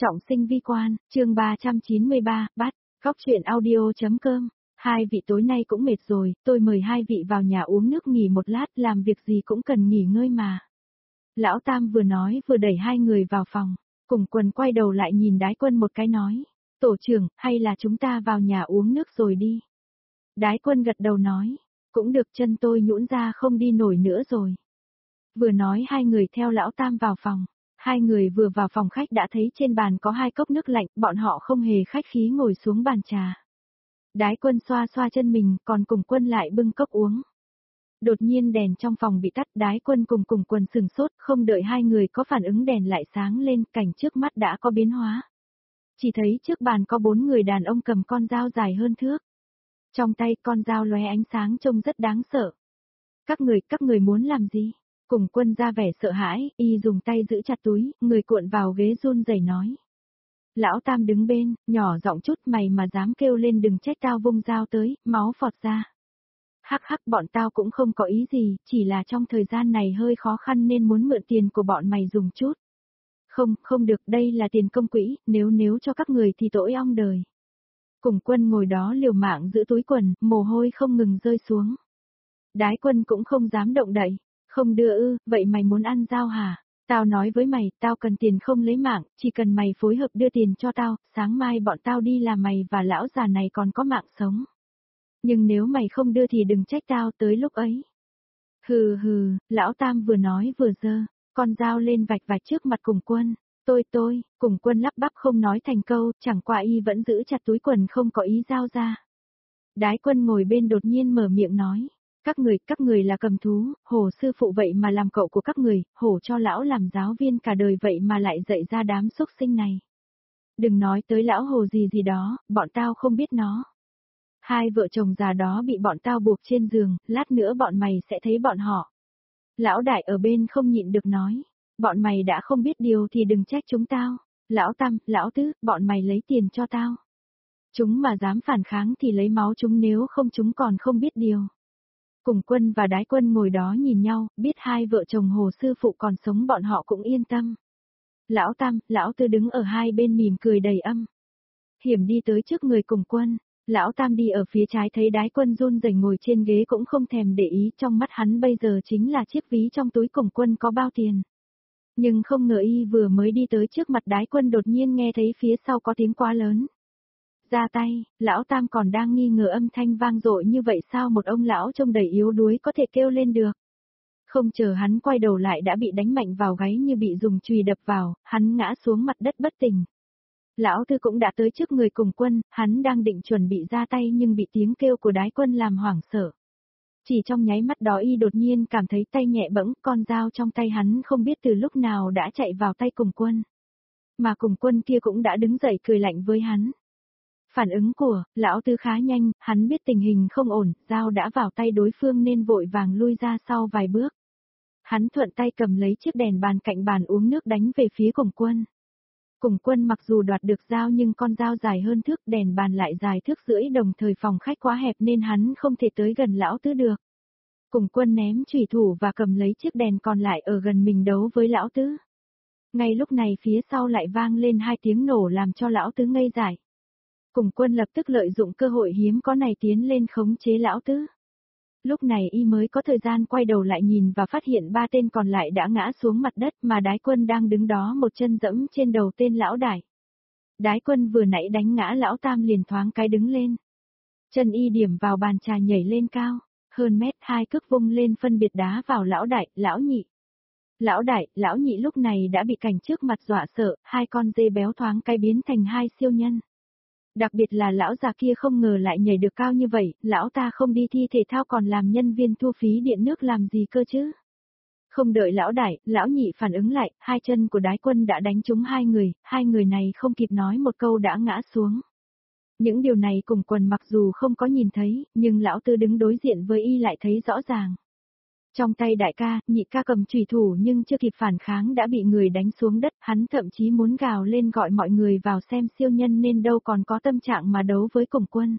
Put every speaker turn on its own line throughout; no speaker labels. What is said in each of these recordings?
Trọng sinh vi quan, chương 393, bắt, góc chuyện audio.com. Hai vị tối nay cũng mệt rồi, tôi mời hai vị vào nhà uống nước nghỉ một lát, làm việc gì cũng cần nghỉ ngơi mà. Lão Tam vừa nói vừa đẩy hai người vào phòng, cùng quần quay đầu lại nhìn Đái Quân một cái nói, tổ trưởng, hay là chúng ta vào nhà uống nước rồi đi. Đái Quân gật đầu nói, cũng được, chân tôi nhũn ra không đi nổi nữa rồi. Vừa nói hai người theo Lão Tam vào phòng. Hai người vừa vào phòng khách đã thấy trên bàn có hai cốc nước lạnh, bọn họ không hề khách khí ngồi xuống bàn trà. Đái Quân xoa xoa chân mình, còn cùng Quân lại bưng cốc uống. Đột nhiên đèn trong phòng bị tắt, Đái Quân cùng Quân sừng sốt, không đợi hai người có phản ứng đèn lại sáng lên, cảnh trước mắt đã có biến hóa. Chỉ thấy trước bàn có 4 người đàn ông cầm con dao dài hơn thước. Trong tay con dao lóe ánh sáng trông rất đáng sợ. Các người muốn làm gì? Cùng Quân ra vẻ sợ hãi, y dùng tay giữ chặt túi, người cuộn vào ghế run rẩy nói. Lão Tam đứng bên, nhỏ giọng chút, mày mà dám kêu lên đừng trách tao vung dao tới, máu phọt ra. Hắc hắc, bọn tao cũng không có ý gì, chỉ là trong thời gian này hơi khó khăn nên muốn mượn tiền của bọn mày dùng chút. Không được, đây là tiền công quỹ, nếu cho các người thì tội ong đời. Cùng Quân ngồi đó liều mạng giữ túi quần, mồ hôi không ngừng rơi xuống. Đái Quân cũng không dám động đậy. Không đưa ư, vậy mày muốn ăn dao hả? Tao nói với mày, tao cần tiền không lấy mạng, chỉ cần mày phối hợp đưa tiền cho tao, sáng mai bọn tao đi là mày và lão già này còn có mạng sống. Nhưng nếu mày không đưa thì đừng trách tao tới lúc ấy. Hừ, Lão Tam vừa nói vừa giơ con dao lên vạch trước mặt cùng Quân. Tôi, cùng Quân lắp bắp không nói thành câu, chẳng qua y vẫn giữ chặt túi quần không có ý dao ra. Đái Quân ngồi bên đột nhiên mở miệng nói. Các người là cầm thú, Hồ sư phụ vậy mà làm cậu của các người, Hồ cho lão làm giáo viên cả đời vậy mà lại dạy ra đám xúc sinh này. Đừng nói tới lão Hồ gì đó, bọn tao không biết nó. Hai vợ chồng già đó bị bọn tao buộc trên giường, lát nữa bọn mày sẽ thấy bọn họ. Lão Đại ở bên không nhịn được nói, bọn mày đã không biết điều thì đừng trách chúng tao. Lão Tam, Lão Tứ, bọn mày lấy tiền cho tao. Chúng mà dám phản kháng thì lấy máu chúng, nếu không chúng còn không biết điều. Cùng Quân và Đái Quân ngồi đó nhìn nhau, biết hai vợ chồng Hồ sư phụ còn sống bọn họ cũng yên tâm. Lão Tam, Lão Tư đứng ở hai bên mỉm cười đầy âm hiểm đi tới trước người cùng Quân. Lão Tam đi ở phía trái thấy Đái Quân run rẩy ngồi trên ghế cũng không thèm để ý, trong mắt hắn bây giờ chính là chiếc ví trong túi cùng Quân có bao tiền. Nhưng không ngờ y vừa mới đi tới trước mặt Đái Quân đột nhiên nghe thấy phía sau có tiếng quá lớn. Ra tay, Lão Tam còn đang nghi ngờ âm thanh vang dội như vậy sao một ông lão trông đầy yếu đuối có thể kêu lên được. Không chờ hắn quay đầu lại đã bị đánh mạnh vào gáy như bị dùng chùy đập vào, hắn ngã xuống mặt đất bất tỉnh. Lão Tư cũng đã tới trước người cùng Quân, hắn đang định chuẩn bị ra tay nhưng bị tiếng kêu của Đái Quân làm hoảng sợ. Chỉ trong nháy mắt đó y đột nhiên cảm thấy tay nhẹ bẫng, con dao trong tay hắn không biết từ lúc nào đã chạy vào tay cùng Quân. Mà cùng Quân kia cũng đã đứng dậy cười lạnh với hắn. Phản ứng của Lão Tư khá nhanh, hắn biết tình hình không ổn, dao đã vào tay đối phương nên vội vàng lui ra sau vài bước. Hắn thuận tay cầm lấy chiếc đèn bàn cạnh bàn uống nước đánh về phía cùng Quân. Cùng Quân mặc dù đoạt được dao nhưng con dao dài hơn thước, đèn bàn lại dài thước rưỡi, đồng thời phòng khách quá hẹp nên hắn không thể tới gần Lão Tư được. Cùng Quân ném chủy thủ và cầm lấy chiếc đèn còn lại ở gần mình đấu với Lão Tư. Ngay lúc này phía sau lại vang lên 2 tiếng nổ làm cho Lão Tư ngây dại. Cùng Quân lập tức lợi dụng cơ hội hiếm có này tiến lên khống chế Lão Tư. Lúc này y mới có thời gian quay đầu lại nhìn và phát hiện 3 tên còn lại đã ngã xuống mặt đất mà Đái Quân đang đứng đó một chân dẫm trên đầu tên Lão Đại. Đái Quân vừa nãy đánh ngã Lão Tam liền thoáng cái đứng lên. Chân y điểm vào bàn trà nhảy lên cao, hơn mét, 2 cước vung lên phân biệt đá vào Lão Đại, Lão Nhị. Lão Đại, Lão Nhị lúc này đã bị cảnh trước mặt dọa sợ, 2 con dê béo thoáng cái biến thành 2 siêu nhân. Đặc biệt là lão già kia không ngờ lại nhảy được cao như vậy, lão ta không đi thi thể thao còn làm nhân viên thu phí điện nước làm gì cơ chứ? Không đợi Lão Đại, Lão Nhị phản ứng lại, 2 chân của Đái Quân đã đánh trúng 2 người này không kịp nói một câu đã ngã xuống. Những điều này cùng Quân mặc dù không có nhìn thấy, nhưng Lão Tư đứng đối diện với y lại thấy rõ ràng. Trong tay đại ca, nhị ca cầm chủy thủ nhưng chưa kịp phản kháng đã bị người đánh xuống đất, hắn thậm chí muốn gào lên gọi mọi người vào xem siêu nhân nên đâu còn có tâm trạng mà đấu với cùng Quân.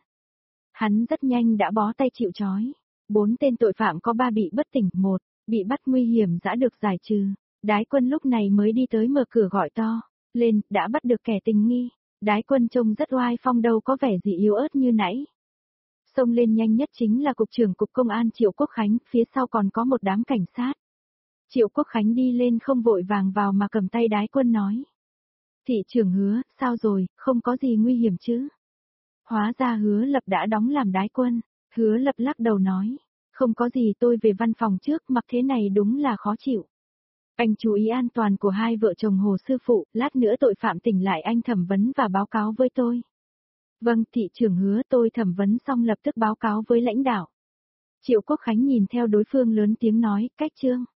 Hắn rất nhanh đã bó tay chịu trói. 4 tên tội phạm có 3 bị bất tỉnh, 1 bị bắt nguy hiểm đã được giải trừ. Đái Quân lúc này mới đi tới mở cửa gọi to. Lên, đã bắt được kẻ tình nghi. Đái Quân trông rất oai phong đâu có vẻ gì yếu ớt như nãy. Xông lên nhanh nhất chính là cục trưởng cục công an Triệu Quốc Khánh, phía sau còn có một đám cảnh sát. Triệu Quốc Khánh đi lên không vội vàng vào mà cầm tay Đái Quân nói. Thị trưởng Hứa, sao rồi, không có gì nguy hiểm chứ? Hóa ra Hứa Lập đã đóng làm Đái Quân. Hứa Lập lắc đầu nói. Không có gì, tôi về văn phòng trước, mặc thế này đúng là khó chịu. Anh chú ý an toàn của hai vợ chồng Hồ sư phụ, lát nữa tội phạm tỉnh lại anh thẩm vấn và báo cáo với tôi. Vâng, thị trưởng Hứa, tôi thẩm vấn xong lập tức báo cáo với lãnh đạo. Triệu Quốc Khánh nhìn theo đối phương lớn tiếng nói, cách chương.